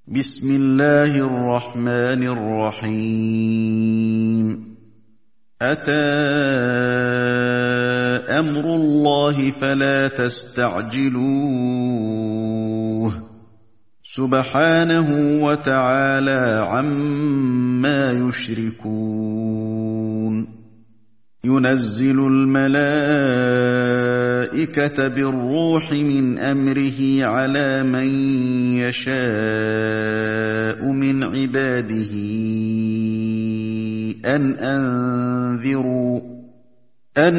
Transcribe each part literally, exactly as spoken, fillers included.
بسم الله الرحمن الرحيم أتى أمر الله فلا تستعجلوه سبحانه وتعالى عما يشركون ينزل الملائكة بالروح من أمره على من يشاء من عباده أن أنذروا أن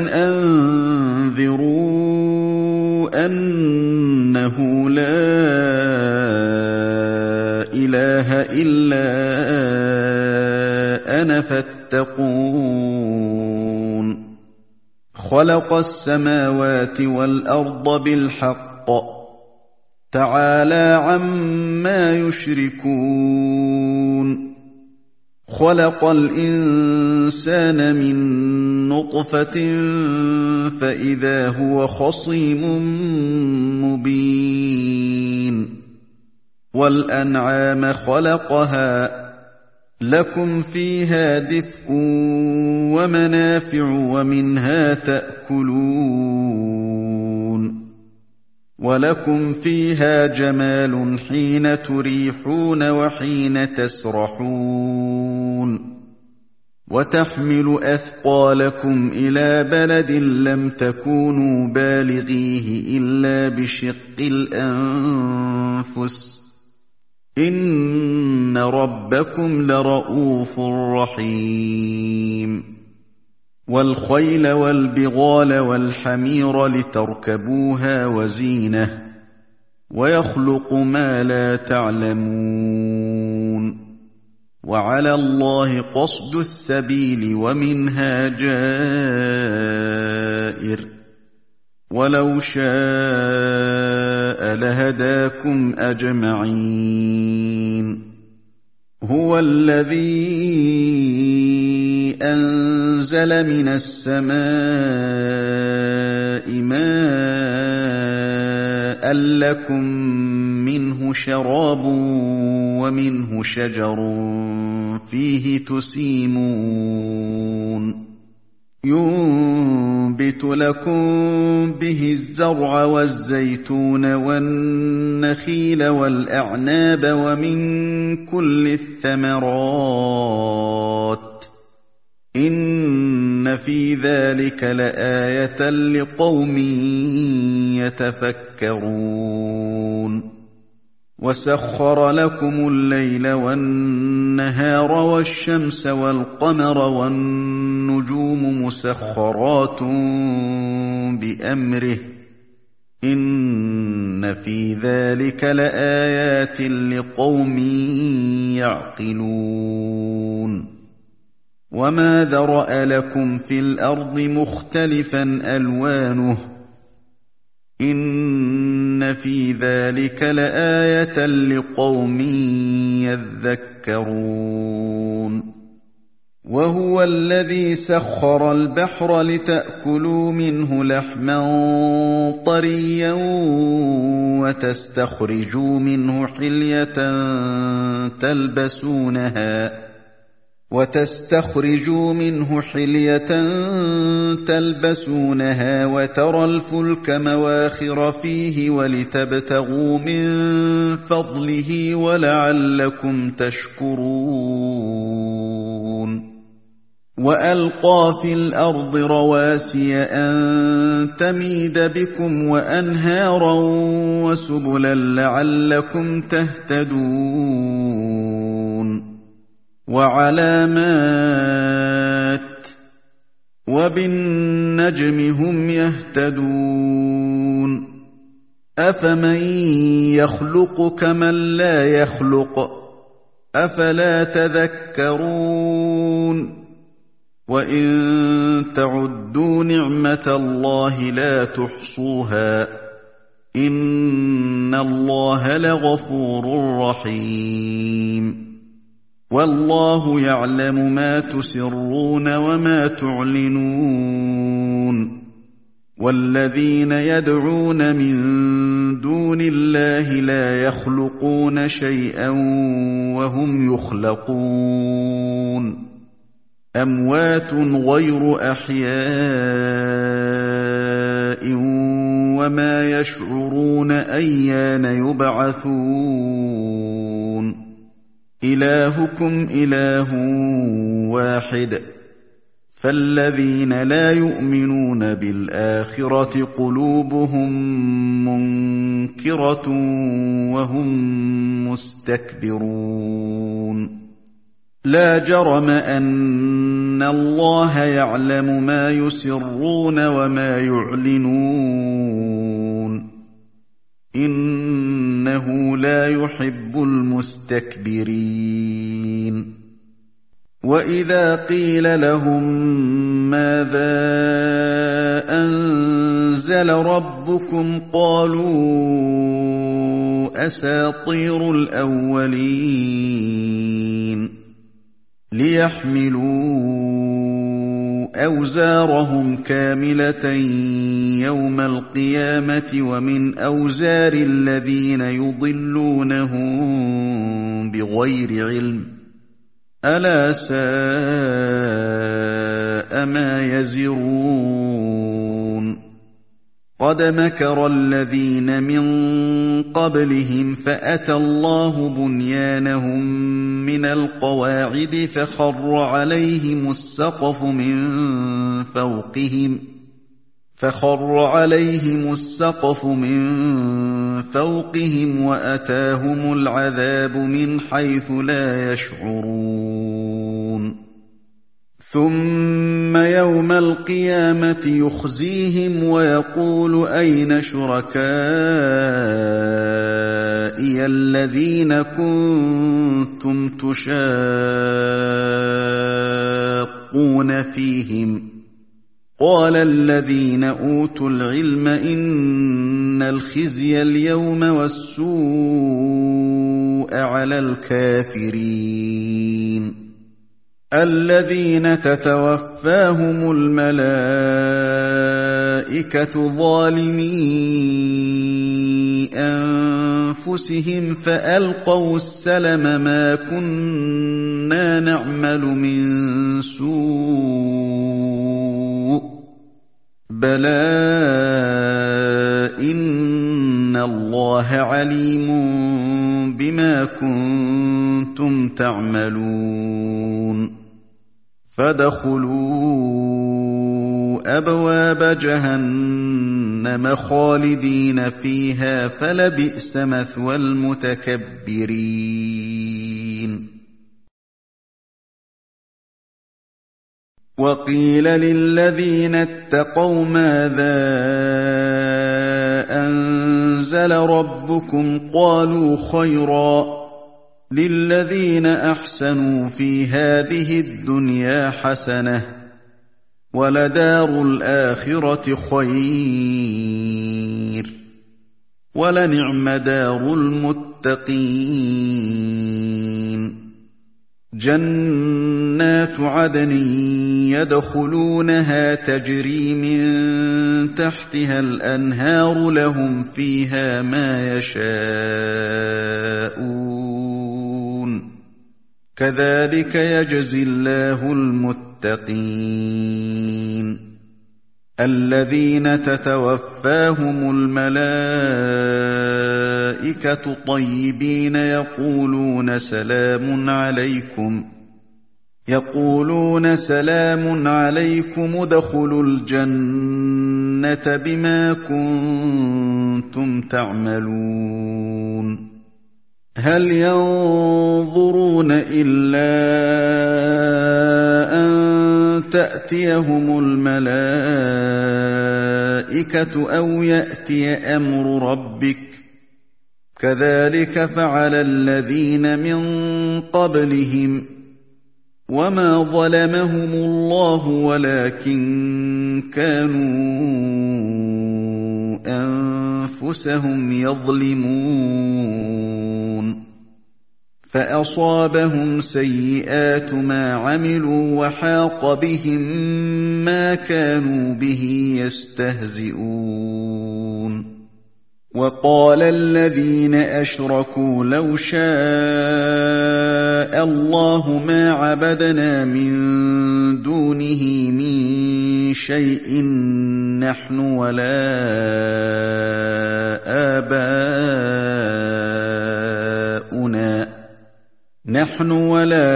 أنذروا أنه لا إله إلا أنا فاتقون خلق السماوات والأرض بالحق تعالى عما يشركون خلق الإنسان من نطفة فإذا هو خصيم مبين والأنعام خلقها لكم فيها دفء ومنافع ومنها تأكلون ولكم فيها جمال حين تريحون وحين تسرحون وتحمل أثقالكم إلى بلد لم تكونوا بالغيه إلا بشق الأنفس إن ربكم لرءوف رحيم والخيل والبغال والحمير لتركبوها وزينة ويخلق ما لا تعلمون وعلى الله قصد السبيل ومنها جائر ولو شاء لهداكم أجمعين هو الذي أنزل من السماء ماء لكم منه شراب ومنه شجر فيه تسيمون ينبت لكم به الزرع والزيتون والنخيل والأعناب ومن كل الثمرات إن في ذلك لآية لقوم يتفكرون وسخر لكم الليل والنهار والشمس والقمر والنجوم مسخرات بأمره إن في ذلك لآيات لقوم يعقلون وما ذرأ لكم في الأرض مختلفا ألوانه إن في ذلك لآية لقوم يذكرون وهو الذي سخر البحر لتأكلوا منه لحما طريا وتستخرجوا منه حلية تلبسونها وتستخرجوا منه حلية تلبسونها وترى الفلك مواخر فيه ولتبتغوا من فضله ولعلكم تشكرون وألقى في الأرض رواسي أن تميد بكم وأنهارا وسبلا لعلكم تهتدون وعلامات وبالنجم هم يهتدون أفمن يخلق كمن لا يخلق أفلا تذكرون وإن تعدوا نعمة الله لا تحصوها إن الله لغفور رحيم والله يعلم ما تسرون وما تعلنون وَالَّذِينَ يَدْعُونَ مِن دُونِ اللَّهِ لَا يَخْلُقُونَ شَيْئًا وَهُمْ يُخْلَقُونَ أَمْوَاتٌ غَيْرُ أَحْيَاءٍ وَمَا يَشْعُرُونَ أَيَّانَ يُبْعَثُونَ إِلَٰهُكُمْ إِلَٰهٌ وَاحِدٌ فَالَّذِينَ لَا يُؤْمِنُونَ بِالْآخِرَةِ قُلُوبُهُم مُّنكِرَةٌ وَهُم مُّسْتَكْبِرُونَ لَا جَرَمَ أَنَّ اللَّهَ يَعْلَمُ مَا يُسِرُّونَ وَمَا يُعْلِنُونَ إِنَّهُ لَا يُحِبُّ الْمُسْتَكْبِرِينَ وَإِذَا قِيلَ لَهُم مَّاذَا أَنزَلَ رَبُّكُمْ قَالُوا أَسَاطِيرُ الْأَوَّلِينَ لِيَحْمِلُوا أَوْزَارَهُمْ كَامِلَةً يَوْمَ الْقِيَامَةِ وَمِنْ أَوْزَارِ الَّذِينَ يُضِلُّونَهُم بِغَيْرِ عِلْمٍ أَلَا سَاءَ مَا يَزِرُونَ قَدْ مَكَرَ الَّذِينَ مِن قَبْلِهِمْ فَأَتَى اللَّهُ بُنْيَانَهُم مِّنَ الْقَوَاعِدِ فَخَرَّ عَلَيْهِمُ السَّقْفُ مِن فَوْقِهِمْ فَخَرَّ عَلَيْهِمُ السَّقْفُ مِن فَوْقِهِمْ وَأَتَاهُمُ الْعَذَابُ مِنْ حَيْثُ لَا يَشْعُرُونَ ثُمَّ يَوْمَ الْقِيَامَةِ يُخْزِيهِمْ وَيَقُولُ أَيْنَ شُرَكَائِيَ الَّذِينَ كُنتُمْ تُشَاقُّونَ فِيهِمْ قَالَ الَّذِينَ أُوتُوا الْعِلْمَ إِنَّ الْخِزْيَ الْيَوْمَ وَالسُّوءَ عَلَى الْكَافِرِينَ الَّذِينَ تَتَوَفَّاهُمُ الْمَلَائِكَةُ ظَالِمِي أَنفُسِهِمْ فَأَلْقَوُا السَّلَمَ مَا كُنَّا نَعْمَلُ مِن سُوءٍ بَلَىٰ إِنَّ اللَّهَ عَلِيمٌ بِمَا كُنتُمْ تَعْمَلُونَ فَادْخُلُوا أَبْوَابَ جَهَنَّمَ خَالِدِينَ فِيهَا فَلَبِئْسَ مَثْوَى الْمُتَكَبِّرِينَ وَقِيلَ لِلَّذِينَ اتَّقَوْا مَاذَا أَنزَلَ رَبُّكُمْ قَالُوا خَيْرًا لِلَّذِينَ أَحْسَنُوا فِي هَٰذِهِ الدُّنْيَا حَسَنَةٌ وَلَدَارُ الْآخِرَةِ خَيْرٌ وَلَنِعْمَ دَارُ الْمُتَّقِينَ جَنَّاتُ عَدْنٍ يَدْخُلُونَهَا تَجْرِي مِن تَحْتِهَا الْأَنْهَارُ لَهُمْ فِيهَا مَا يَشَاءُونَ كَذَٰلِكَ يَجْزِي اللَّهُ الْمُتَّقِينَ الَّذِينَ تَتَوَفَّاهُمُ الْمَلَائِكَةُ طَيِّبِينَ يَقُولُونَ سَلَامٌ عَلَيْكُمْ يَقُولُونَ سَلَامٌ عَلَيْكُمُ ادْخُلُوا الْجَنَّةَ بِمَا كُنتُمْ تَعْمَلُونَ هَلْ يَنظُرُونَ إِلَّا أَن تَأْتِيَهُمُ الْمَلَائِكَةُ أَوْ يَأْتِيَ أَمْرُ رَبِّكَ كَذَٰلِكَ فَعَلَ الَّذِينَ مِن قَبْلِهِمْ وَمَا ظَلَمَهُمُ اللَّهُ وَلَٰكِن كَانُوا أَنفُسَهُمْ يَظْلِمُونَ فأصابهم سيئات ما عملوا وحاق بهم ما كانوا به يستهزئون وقال الذين أشركوا لو شاء الله ما عبدنا من دونه من شيء نحن ولا آباؤنا نحن ولا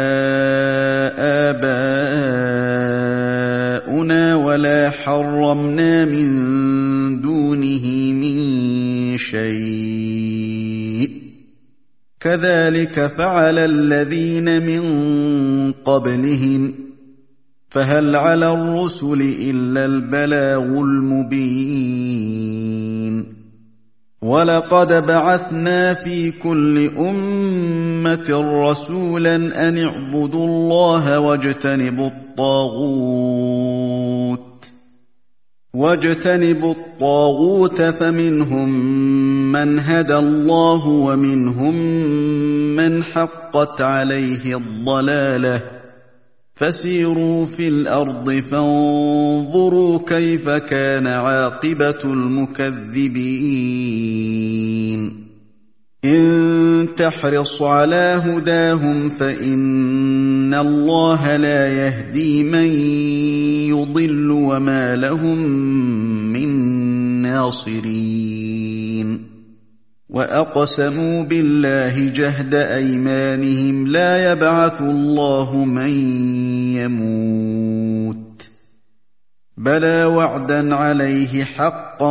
آباؤنا ولا حرمنا من دونه من شيء كذلك فعل الذين من قبلهم فهل على الرسل إلا البلاغ المبين ولقد بعثنا في كل أمة رسولا أن اعبدوا الله واجتنبوا الطاغوت واجتنبوا الطاغوت فمنهم من هدى الله ومنهم من حقت عليه الضلالة فسيروا في الأرض فانظروا كيف كان عاقبة المكذبين إن تحرص على هداهم فإن الله لا يهدي من يضل وما لهم من ناصرين وأقسموا بالله جهد أيمانهم لا يبعث الله من يموت بلى وعدا عليه حقا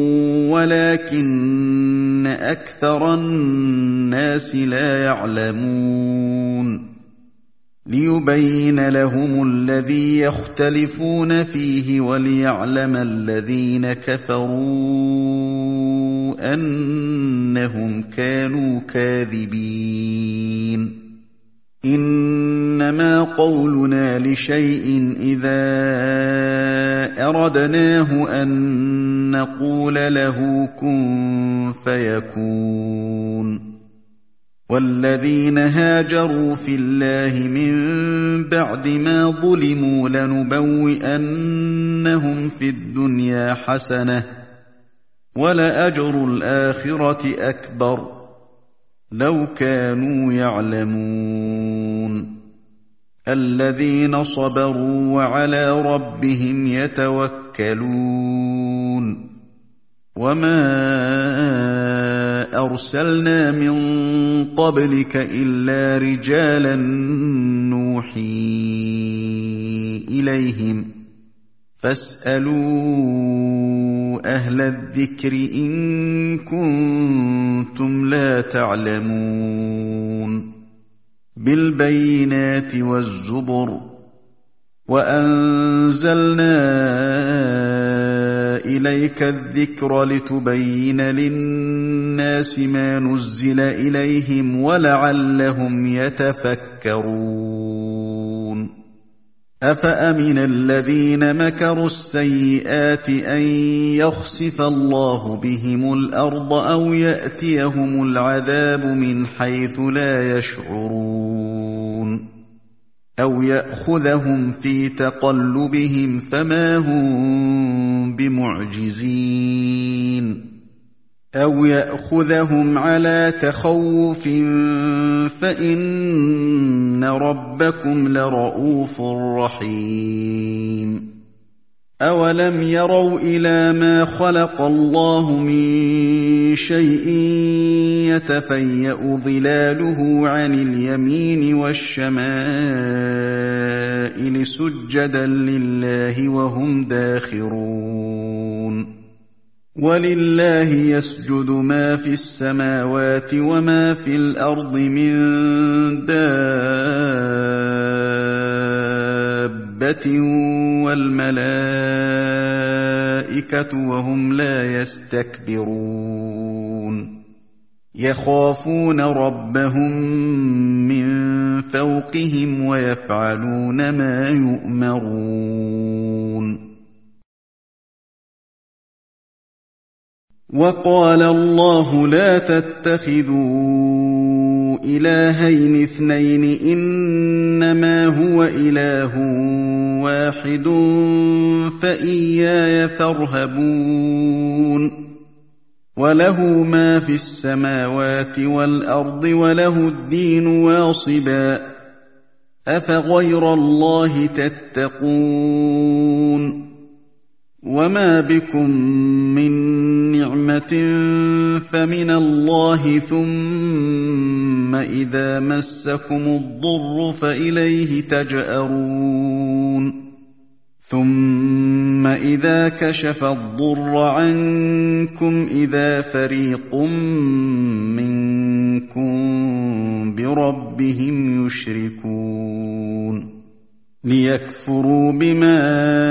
ولكن أكثر الناس لا يعلمون ليبين لهم الذي يختلفون فيه وليعلم الذين كفروا أنهم كانوا كاذبين إنما قولنا لشيء إذا أردناه أن نقول له كن فيكون والذين هاجروا في الله من بعد ما ظلموا لنبوئنهم في الدنيا حسنة ولأجر الآخرة أكبر لو كانوا يعلمون الذين صبروا وعلى ربهم يتوكلون وما أرسلنا من قبلك إلا رجالا نوحي إليهم فاسألوا أهل الذكر إن كنتم لا تعلمون بالبينات والزبر وأنزلنا إليك الذكر لتبين للناس ما نزل إليهم ولعلهم يتفكرون أفأمن الذين مكروا السيئات أن يخسف الله بهم الأرض أو يأتيهم العذاب من حيث لا يشعرون أو يأخذهم في تقلبهم فما هم بمعجزين أو يأخذهم على تخوف فإن ربكم لرءوف رحيم أولم يروا إلى ما خلق الله من شيء يتفيأ ظلاله عن اليمين والشمائل سجدا لله وهم داخرون ولله يسجد ما في السماوات وما في الأرض من دابة والملائكة وهم لا يستكبرون يخافون ربهم من فوقهم ويفعلون ما يؤمرون وقال الله لا تتخذوا إلهين اثنين إنما هو إله واحد فإياي فارهبون وله ما في السماوات والأرض وله الدين واصبا أفغير الله تتقون وما بكم من نعمة فمن الله ثم إذا مسكم الضر فإليه تجأرون ثم إذا كشف الضر عنكم إذا فريق منكم بربهم يشركون ليكفروا بما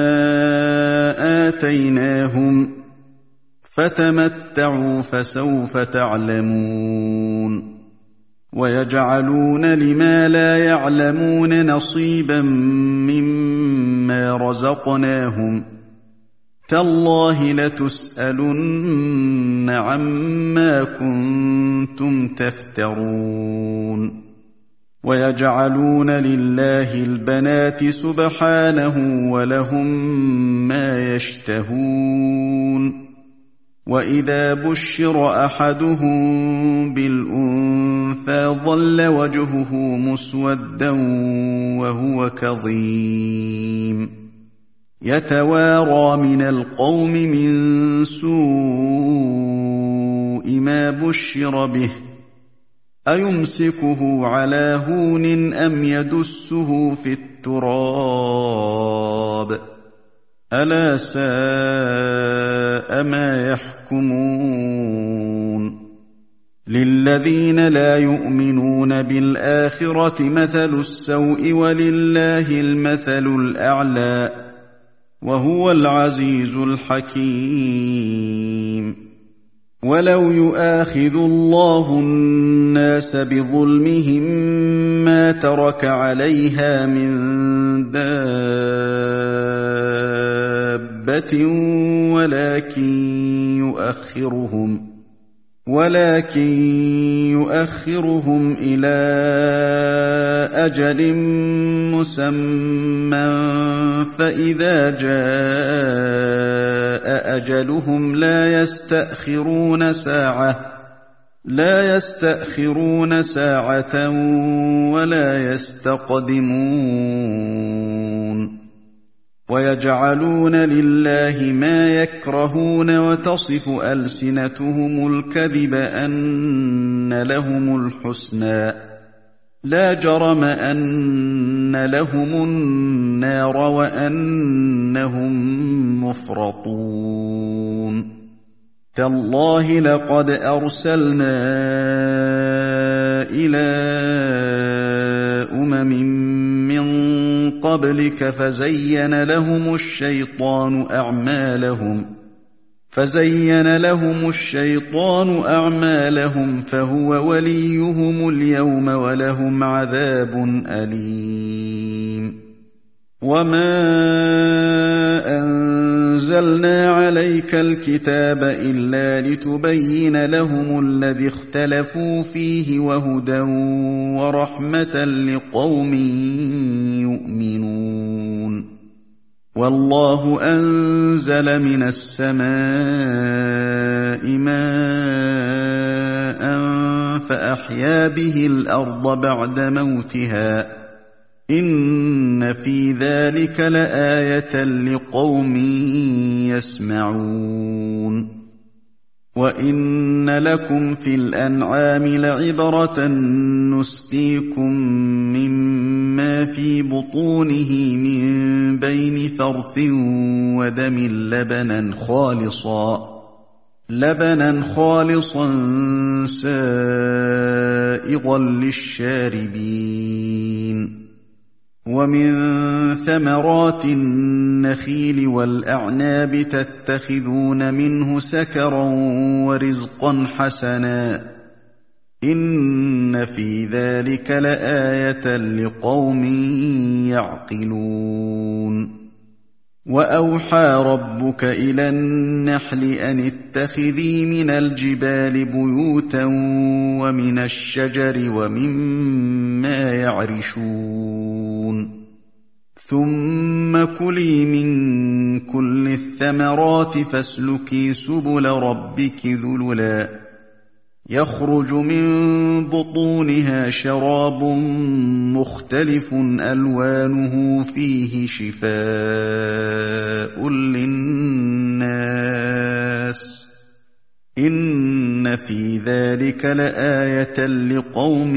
آتيناهم فتمتعوا فسوف تعلمون ويجعلون لما لا يعلمون نصيبا مما رزقناهم تالله لتسألن عما كنتم تفترون ويجعلون لله البنات سبحانه ولهم ما يشتهون وإذا بشر أحدهم بالأنثى ظل وجهه مسودا وهو كظيم يتوارى من القوم من سوء ما بشر به أيمسكه على هون أم يدسه في التراب ألا ساء ما يحكمون للذين لا يؤمنون بالآخرة مثل السوء ولله المثل الأعلى وهو العزيز الحكيم ولو يؤاخذ الله الناس بظلمهم ما ترك عليها من دابة ولكن يؤخرهم ولكن يؤخرهم إلى أجل مسمى فإذا جاء أجلهم لا يستأخرون ساعة لا يستأخرون ساعة ولا يستقدمون ويجعلون لله ما يكرهون وتصف ألسنتهم الكذب أن لهم الحسنى لا جرم أن لهم النار وأنهم مفرطون تالله لقد أرسلنا إلى أمم من قبلك فزين لهم الشيطان أعمالهم فزين لهم الشيطان أعمالهم فهو وليهم اليوم ولهم عذاب أليم وما أنزلنا عليك الكتاب إلا لتبين لهم الذي اختلفوا فيه وهدى ورحمة لقوم يؤمنون والله أنزل من السماء ماء فأحيا به الأرض بعد موتها إن في ذلك لآية لقوم يسمعون وإن لكم في الأنعام لعبرة نسقيكم مما في بطونه من بين فرث ودم لبنا خالصا لبنا خالصا سائغا للشاربين ومن ثمرات النخيل والأعناب تتخذون منه سكرا ورزقا حسنا إن في ذلك لآية لقوم يعقلون وأوحى ربك إلى النحل أن اتخذي من الجبال بيوتا ومن الشجر ومما يعرشون ثم كلي من كل الثمرات فاسلكي سبل ربك ذللا يخرج من بطونها شراب مختلف ألوانه فيه شفاء للناس إن في ذلك لآية لقوم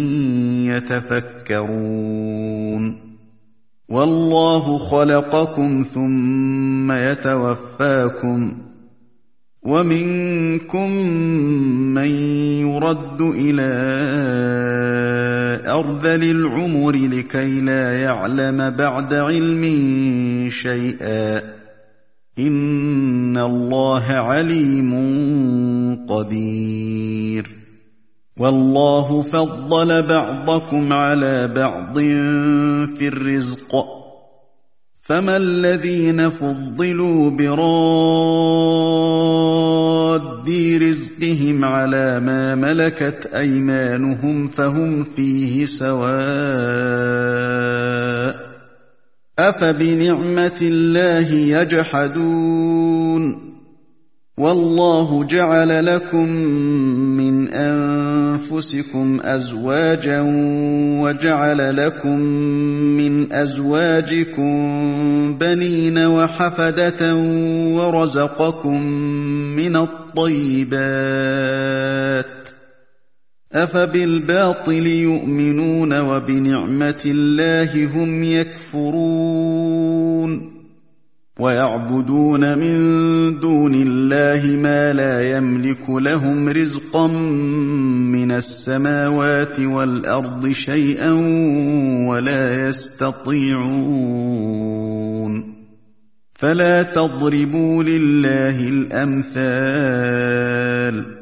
يتفكرون والله خلقكم ثم يتوفاكم ومنكم من يرد إلى أرذل العمر لكي لا يعلم بعد علم شيئا إن الله عليم قدير والله فضل بعضكم على بعض في الرزق فما الذين فضلوا براد رزقهم على ما ملكت أيمانهم فهم فيه سواء أفبنعمة الله يجحدون والله جعل لكم من أنفسكم أزواجا وجعل لكم من أزواجكم بنين وحفدة ورزقكم من الطيبات أفبالباطل يؤمنون وبنعمة الله هم يكفرون ويعبدون من دون الله ما لا يملك لهم رزقا من السماوات والأرض شيئا ولا يستطيعون فلا تضربوا لله الأمثال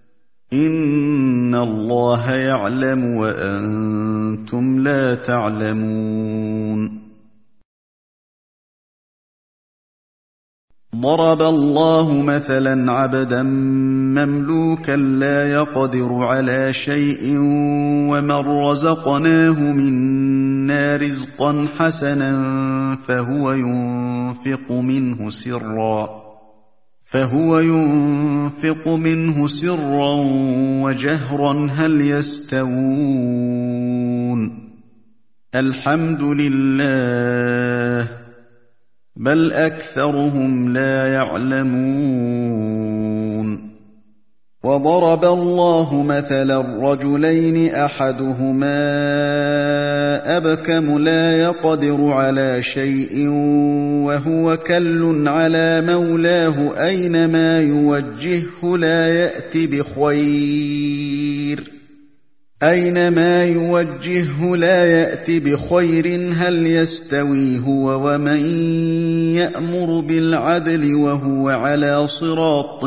إن الله يعلم وأنتم لا تعلمون ضرب الله مثلا عبدا مملوكا لا يقدر على شيء ومن رزقناه منا رزقا حسنا فهو ينفق منه سرا فهو ينفق منه سرا وجهرا هل يستوون الحمد لله بل أكثرهم لا يعلمون وضرب الله مثلا رجلين أحدهما أبكم لا يقدر على شيء وهو كل على مولاه أينما يوجهه لا يأتي بخير أينما يوجهه لا يأتي بخير هل يستوي هو ومن يأمر بالعدل وهو على صراط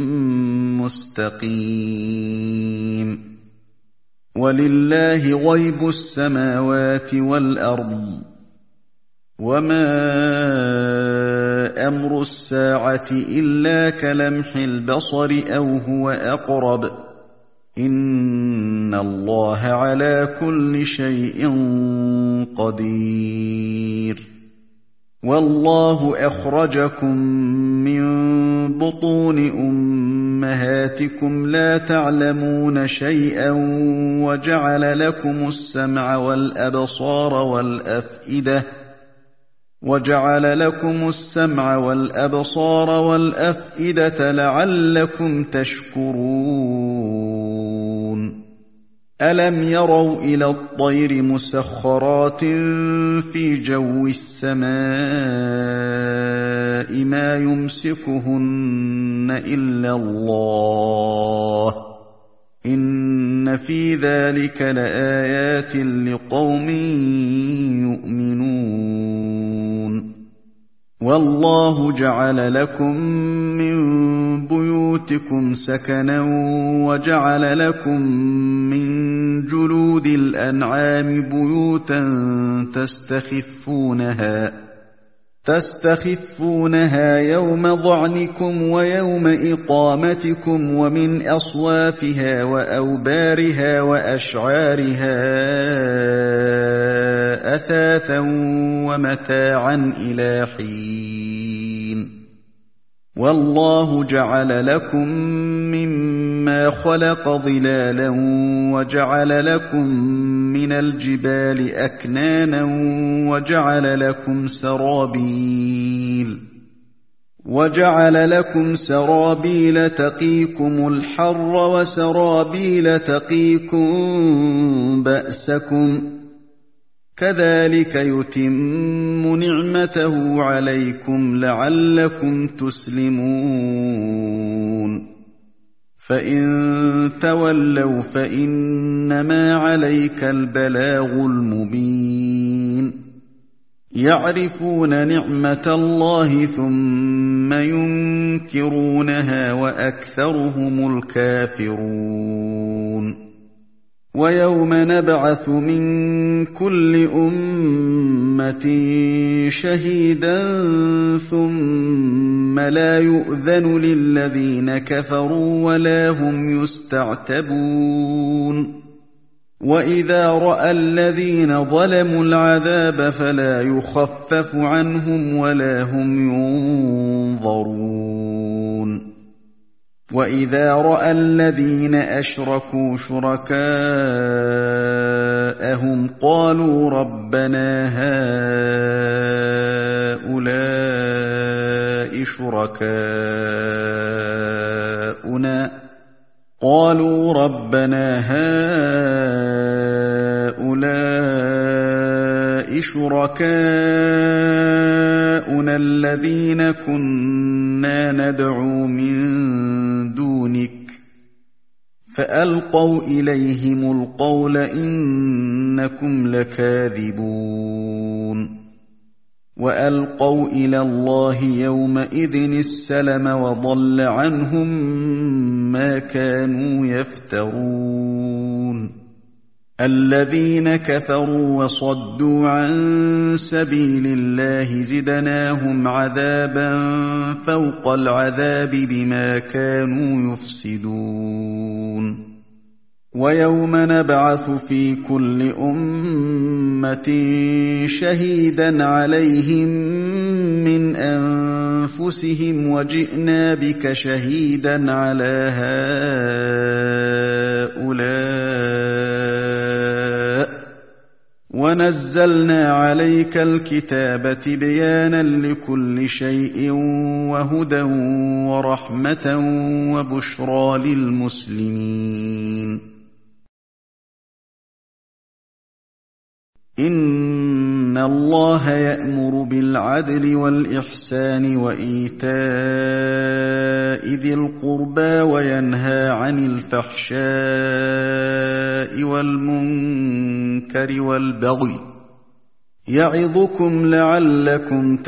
مستقيم ولله غيب السماوات والأرض وما أمر الساعة إلا كلمح البصر أو هو أقرب إن الله على كل شيء قدير والله أخرجكم من بطون أمهاتكم لا تعلمون شيئا وجعل لكم السمع والأبصار والأفئدة وجعل لكم السمع والأبصار والأفئدة لعلكم تشكرون ألم يروا إلى الطير مسخرات في جو السماء ما يمسكهن إلا الله إن في ذلك لآيات لقوم يؤمنون والله جعل لكم من بيوتكم سكنا وجعل لكم من جلود الأنعام بيوتا تستخفونها تستخفونها يوم ظعنكم ويوم إقامتكم ومن أصوافها وأوبارها وأشعارها أثاثا ومتاعا إلى حين والله جعل لكم مما خلق ظلالا وجعل لكم من الجبال أكنانا وجعل لكم سرابيل وجعل لكم سرابيل تقيكم الحر وسرابيل تقيكم بأسكم كذلك يتم نعمته عليكم لعلكم تسلمون فإن تولوا فإنما عليك البلاغ المبين يعرفون نعمة الله ثم ينكرونها وأكثرهم الكافرون ويوم نبعث من كل أمة شهيدا ثم لا يؤذن للذين كفروا ولا هم يستعتبون وإذا رأى الذين ظلموا العذاب فلا يخفف عنهم ولا هم ينظرون وإذا رأى الذين أشركوا شركاءهم قالوا ربنا هؤلاء شركاؤنا قالوا ربنا هؤلاء شركاؤنا الذين كنا ندعو من دونك فألقوا إليهم القول إنكم لكاذبون وألقوا إلى الله يومئذ السلم وضل عنهم ما كانوا يفترون الذين كفروا وصدوا عن سبيل الله زدناهم عذابا فوق العذاب بما كانوا يفسدون ويوم نبعث في كل أمة شهيدا عليهم من أنفسهم وجئنا بك شهيدا على هؤلاء ونزلنا عليك الكتاب تبيانا لكل شيء وهدى ورحمة وبشرى للمسلمين إن الله يأمر بالعدل والإحسان وإيتاء ذي القربى وينهى عن الفحشاء والمنكر والبغي يعظكم لعلكم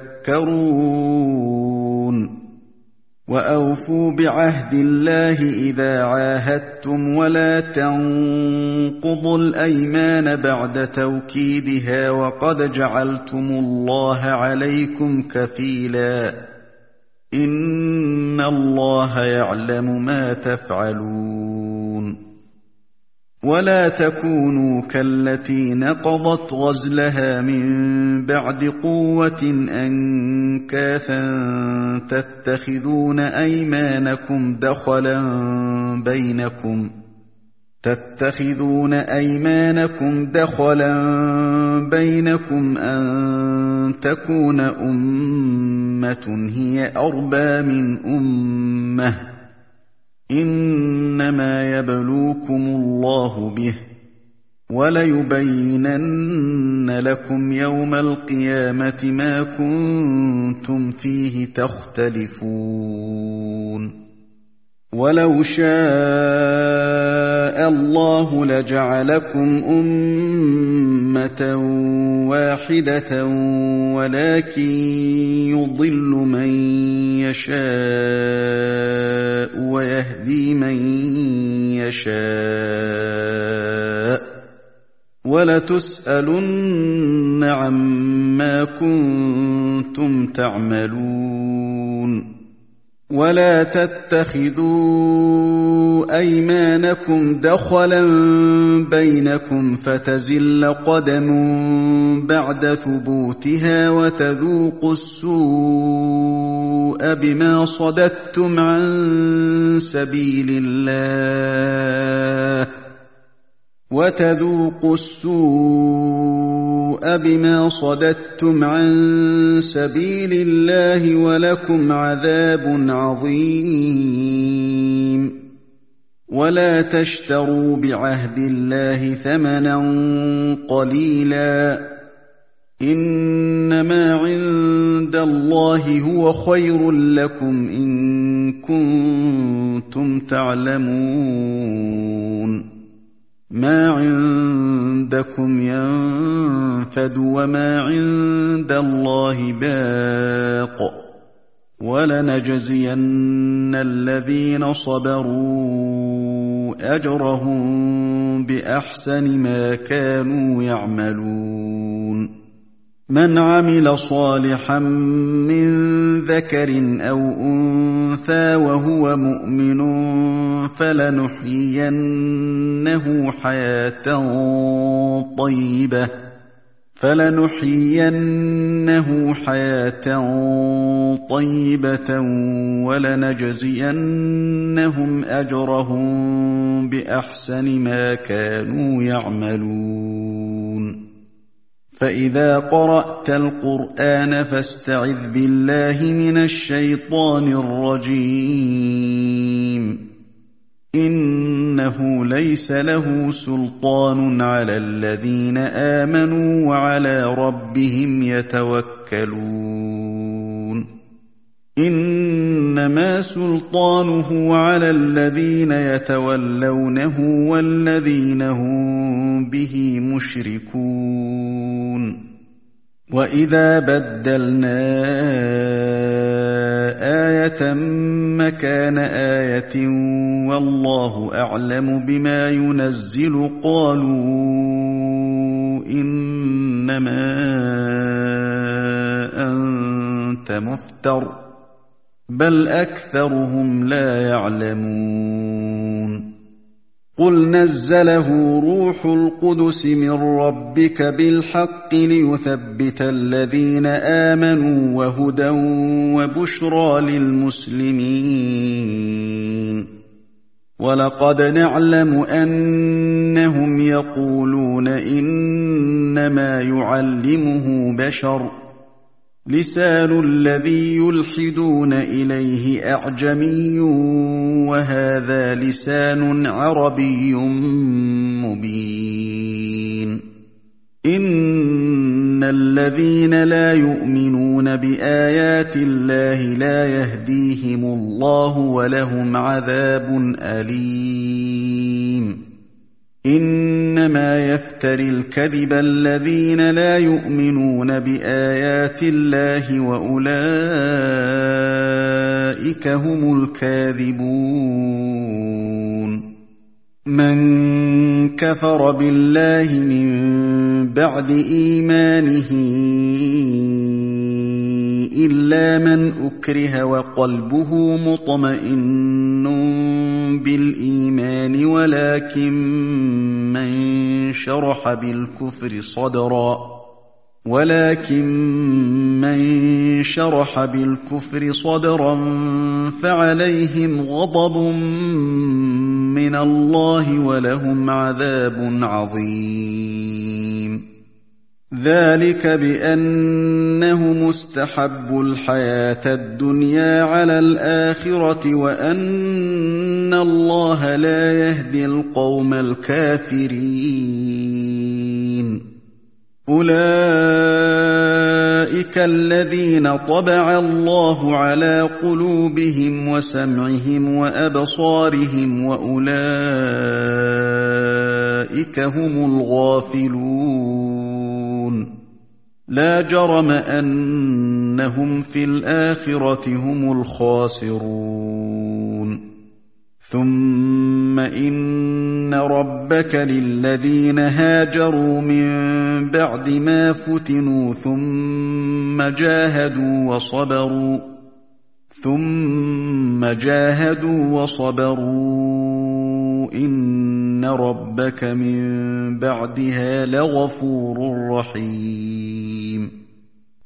تذكرون وأوفوا بعهد الله إذا عاهدتم ولا تنقضوا الأيمان بعد توكيدها وقد جعلتم الله عليكم كفيلا إن الله يعلم ما تفعلون ولا تكونوا كالتي نقضت غزلها من بعد قوة أنكاثا تتخذون أيمانكم دخلا بينكم تتخذون أيمانكم دخلا بينكم أن تكون أمة هي أربى من أمة إنما يبلوكم الله به وليبينن لكم يوم القيامة ما كنتم فيه تختلفون ولو شاء الله لجعلكم أمة واحدة ولكن يضل من يشاء ويهدي من يشاء وَلَتُسْأَلُنَّ عَمَّا كُنتُمْ تَعْمَلُونَ وَلَا تَتَّخِذُوا أَيْمَانَكُمْ دَخَلًا بَيْنَكُمْ فَتَزِلَّ قَدَمٌ بَعْدَ ثُبُوتِهَا وَتَذُوقُوا السُّوءَ بِمَا صَدَدتُّمْ عَن سَبِيلِ اللَّهِ وَتَذُوقُوا السُّوءَ بِمَا صَدَدتُّمْ عَن سَبِيلِ اللَّهِ وَلَكُمْ عَذَابٌ عَظِيمٌ وَلَا تَشْتَرُوا بِعَهْدِ اللَّهِ ثَمَنًا قَلِيلًا إِنَّمَا عِندَ اللَّهِ هُوَ خَيْرٌ لَّكُمْ إِن كُنتُمْ تَعْلَمُونَ مَا عِندَكُمْ يَنفَدُ وَمَا عِندَ اللَّهِ بَاقٍ وَلَنَجْزِيَنَّ الَّذِينَ صَبَرُوا أَجْرَهُم بِأَحْسَنِ مَا كَانُوا يَعْمَلُونَ مَنْ عَمِلَ صَالِحًا مِّن ذَكَرٍ أَوْ أُنثَىٰ وَهُوَ مُؤْمِنٌ فَلَنُحْيِيَنَّهُ حَيَاةً طَيِّبَةً فَلَنُحْيِيَنَّهُ حَيَاةً طَيِّبَةً وَلَنَجْزِيَنَّهُمْ أَجْرَهُم بِأَحْسَنِ مَا كَانُوا يَعْمَلُونَ فَإِذَا قَرَأْتَ الْقُرْآنَ فَاسْتَعِذْ بِاللَّهِ مِنَ الشَّيْطَانِ الرَّجِيمِ إِنَّهُ لَيْسَ لَهُ سُلْطَانٌ عَلَى الَّذِينَ آمَنُوا وَعَلَىٰ رَبِّهِمْ يَتَوَكَّلُونَ إِنَّمَا سُلْطَانُهُ عَلَى الَّذِينَ يَتَوَلَّوْنَهُ وَالَّذِينَ هُم بِهِ مُشْرِكُونَ وَإِذَا بَدَّلْنَا آيَةً مَّكَانَ آيَةٍ وَاللَّهُ أَعْلَمُ بِمَا يُنَزِّلُ قَالُوا إِنَّمَا أَنتَ مُفْتَرٍ بَلْ أَكْثَرُهُمْ لَا يَعْلَمُونَ قُلْ نَزَّلَهُ رُوحُ الْقُدُسِ مِن رَّبِّكَ بِالْحَقِّ لِيُثَبِّتَ الَّذِينَ آمَنُوا وَهُدًى وَبُشْرَىٰ لِلْمُسْلِمِينَ وَلَقَدْ نَعْلَمُ أَنَّهُمْ يَقُولُونَ إِنَّمَا يُعَلِّمُهُ بَشَرٌ لِسَانُ الَّذِي يُلْحِدُونَ إِلَيْهِ أَعْجَمِيٌّ وَهَٰذَا لِسَانٌ عَرَبِيٌّ مُّبِينٌ إِنَّ الَّذِينَ لَا يُؤْمِنُونَ بِآيَاتِ اللَّهِ لَا يَهْدِيهِمُ اللَّهُ وَلَهُمْ عَذَابٌ أَلِيمٌ إِنَّمَا يَفْتَرِي الْكَذِبَ الَّذِينَ لَا يُؤْمِنُونَ بِآيَاتِ اللَّهِ وَأُولَٰئِكَ هُمُ الْكَاذِبُونَ مَن كَفَرَ بِاللَّهِ مِن بَعْدِ إِيمَانِهِ إِلَّا مَنْ أُكْرِهَ وَقَلْبُهُ مُطْمَئِنٌّ بِالْإِيمَانِ وَلَكِن مَّن شَرَحَ بِالْكُفْرِ صَدْرًا وَلَكِن مَّن شَرَحَ بِالْكُفْرِ صَدْرًا فَعَلَيْهِمْ غَضَبٌ مِّنَ اللَّهِ وَلَهُمْ عَذَابٌ عَظِيمٌ ذَلِكَ بِأَنَّهُمُ اسْتَحَبُّوا الْحَيَاةَ الدُّنْيَا عَلَى الْآخِرَةِ وَأَنَّ اللَّهَ لَا يَهْدِي الْقَوْمَ الْكَافِرِينَ أُولَٰئِكَ الَّذِينَ طَبَعَ اللَّهُ عَلَىٰ قُلُوبِهِمْ وَسَمْعِهِمْ وَأَبْصَارِهِمْ وَأُولَٰئِكَ هُمُ الْغَافِلُونَ لَا جَرَمَ أَنَّهُمْ فِي الْآخِرَةِ هُمُ الْخَاسِرُونَ ثُمَّ إِنَّ رَبَّكَ لِلَّذِينَ هَاجَرُوا مِن بَعْدِ مَا فُتِنُوا ثُمَّ جَاهَدُوا وَصَبَرُوا ثُمَّ جَاهَدُوا وَصَبَرُوا إِنَّ رَبَّكَ مِن بَعْدِهَا لَغَفُورٌ رَّحِيمٌ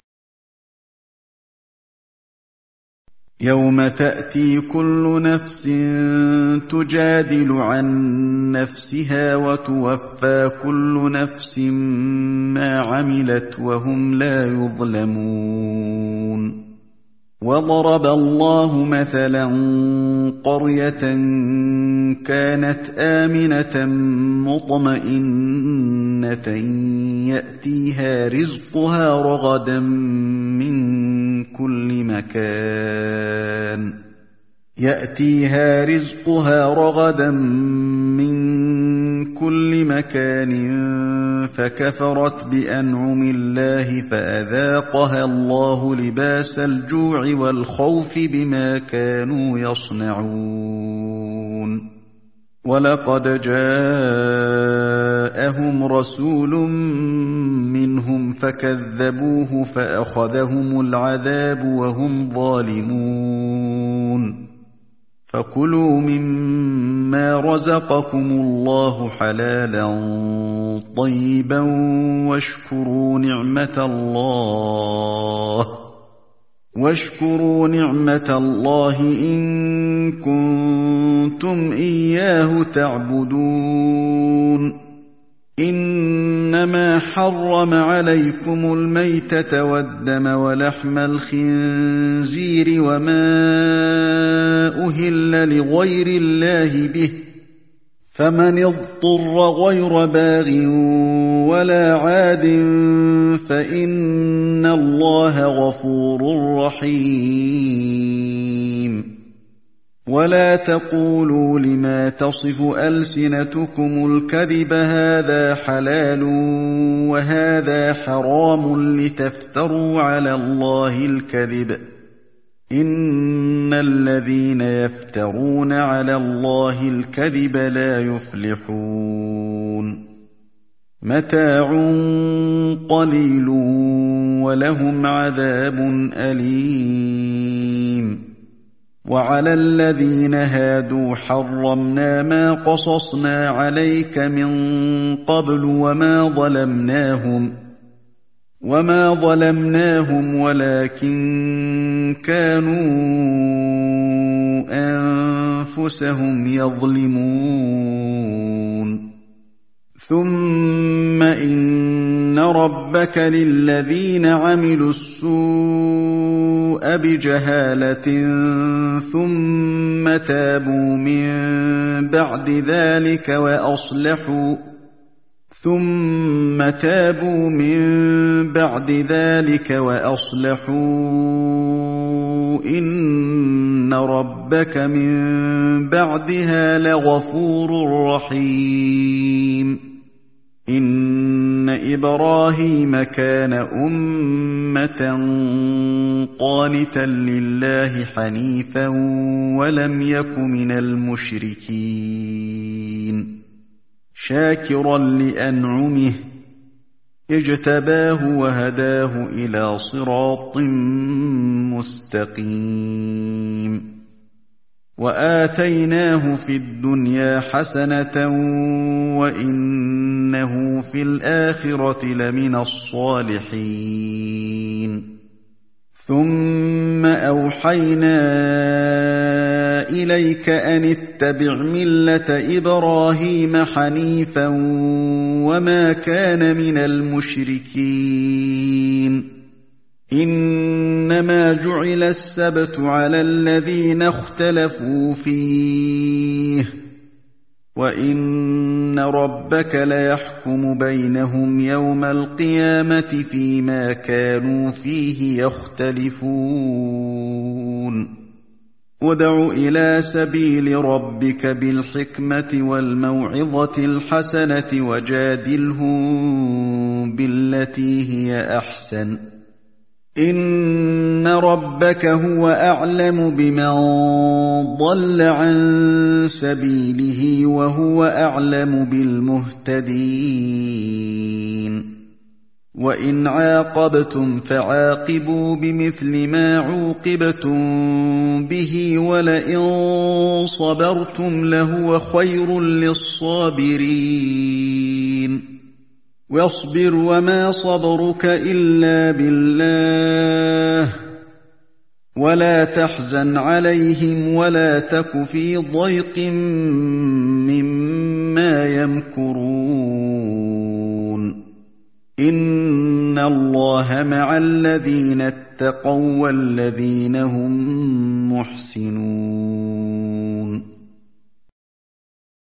يَوْمَ تَأْتِي كُلُّ نَفْسٍ تُجَادِلُ عَن نَّفْسِهَا وَتُوَفَّىٰ كُلُّ نَفْسٍ مَّا عَمِلَتْ وَهُمْ لَا يُظْلَمُونَ وَضَرَبَ اللَّهُ مَثَلًا قَرْيَةً كَانَتْ آمِنَةً مُّطْمَئِنَّةً يَأْتِيهَا رِزْقُهَا رَغَدًا مِّن كُلِّ مَكَانٍ يَأْتِيهَا رِزْقُهَا رَغَدًا مِّن كُلِّ مَكَانٍ فَكَفَرَتْ بِأَنْعُمِ اللَّهِ فَأَذَاقَهَا اللَّهُ لِبَاسَ الْجُوعِ وَالْخَوْفِ بِمَا كَانُوا يَصْنَعُونَ وَلَقَدْ جَاءَهُمْ رَسُولٌ مِّنْهُمْ فَكَذَّبُوهُ فَأَخَذَهُمُ الْعَذَابُ وَهُمْ ظَالِمُونَ فَكُلُوا مِمَّا رَزَقَكُمُ اللَّهُ حَلَالًا طَيِّبًا وَاشْكُرُوا نِعْمَةَ اللَّهِ وَاشْكُرُوا نِعْمَةَ اللَّهِ إِن كُنتُمْ إِيَّاهُ تَعْبُدُونَ إِنَّمَا حَرَّمَ عَلَيْكُمُ الْمَيْتَةَ وَالدَّمَ وَلَحْمَ الْخِنزِيرِ وَمَا أُهِلَّ لِغَيْرِ اللَّهِ بِهِ فَمَنِ اضْطُرَّ غَيْرَ بَاغٍ وَلَا عَادٍ فَإِنَّ اللَّهَ غَفُورٌ رَّحِيمٌ وَلَا تَقُولُوا لِمَا تَصِفُ أَلْسِنَتُكُمُ الْكَذِبَ هَٰذَا حَلَالٌ وَهَٰذَا حَرَامٌ لِّتَفْتَرُوا عَلَى اللَّهِ الْكَذِبَ ۚ إِنَّ الَّذِينَ يَفْتَرُونَ عَلَى اللَّهِ الْكَذِبَ لَا يُفْلِحُونَ مَتَاعٌ قَلِيلٌ وَلَهُمْ عَذَابٌ أَلِيمٌ وَعَلَى الَّذِينَ هَادُوا حَرَّمْنَا مَا قَصَصْنَا عَلَيْكَ مِن قَبْلُ وَمَا ظَلَمْنَاهُمْ وَمَا ظَلَمْنَاهُمْ وَلَٰكِن كَانُوا أَنفُسَهُمْ يَظْلِمُونَ ثُمَّ إِنَّ رَبَّكَ لِلَّذِينَ عَمِلُوا السُّوءَ بِجَهَالَةٍ ثُمَّ تَابُوا مِن بَعْدِ ذَٰلِكَ وَأَصْلَحُوا ثُمَّ تَابُوا مِن بَعْدِ ذَٰلِكَ وَأَصْلَحُوا إِنَّ رَبَّكَ مِن بَعْدِهَا لَغَفُورٌ رَّحِيمٌ إِنَّ إِبْرَاهِيمَ كَانَ أُمَّةً قَانِتًا لِّلَّهِ حَنِيفًا وَلَمْ يَكُ مِنَ الْمُشْرِكِينَ شَاكِرًا لِّأَنْعُمِهِ اجْتَبَاهُ وَهَدَاهُ إِلَىٰ صِرَاطٍ مُّسْتَقِيمٍ وَآتَيْنَاهُ فِي الدُّنْيَا حَسَنَةً وَإِنَّهُ فِي الْآخِرَةِ لَمِنَ الصَّالِحِينَ ثُمَّ أَوْحَيْنَا إِلَيْكَ أَنِ اتَّبِعْ مِلَّةَ إِبْرَاهِيمَ حَنِيفًا وَمَا كَانَ مِنَ الْمُشْرِكِينَ إِنَّمَا جُعِلَ السَّبْتُ عَلَى الَّذِينَ اخْتَلَفُوا فِيهِ ۚ وَإِنَّ رَبَّكَ لَيَحْكُمُ بَيْنَهُمْ يَوْمَ الْقِيَامَةِ فِيمَا كَانُوا فِيهِ يَخْتَلِفُونَ ادْعُ إِلَىٰ سَبِيلِ رَبِّكَ بِالْحِكْمَةِ وَالْمَوْعِظَةِ الْحَسَنَةِ وَجَادِلْهُم بِالَّتِي هِيَ أَحْسَنُ إِنَّ رَبَّكَ هُوَ أَعْلَمُ بِمَن ضَلَّ عَن سَبِيلِهِ وَهُوَ أَعْلَمُ بِالْمُهْتَدِينَ وَإِنْ عَاقَبْتُمْ فَعَاقِبُوا بِمِثْلِ مَا عُوقِبْتُم بِهِ وَلَئِن صَبَرْتُمْ لَهُوَ خَيْرٌ لِّلصَّابِرِينَ وَاصْبِرْ وَمَا صَبْرُكَ إِلَّا بِاللَّهِ وَلَا تَحْزَنْ عَلَيْهِمْ وَلَا تَكُ فِي ضَيْقٍ مِّمَّا يَمْكُرُونَ إِنَّ اللَّهَ مَعَ الَّذِينَ اتَّقَوا وَّالَّذِينَ هُم مُّحْسِنُونَ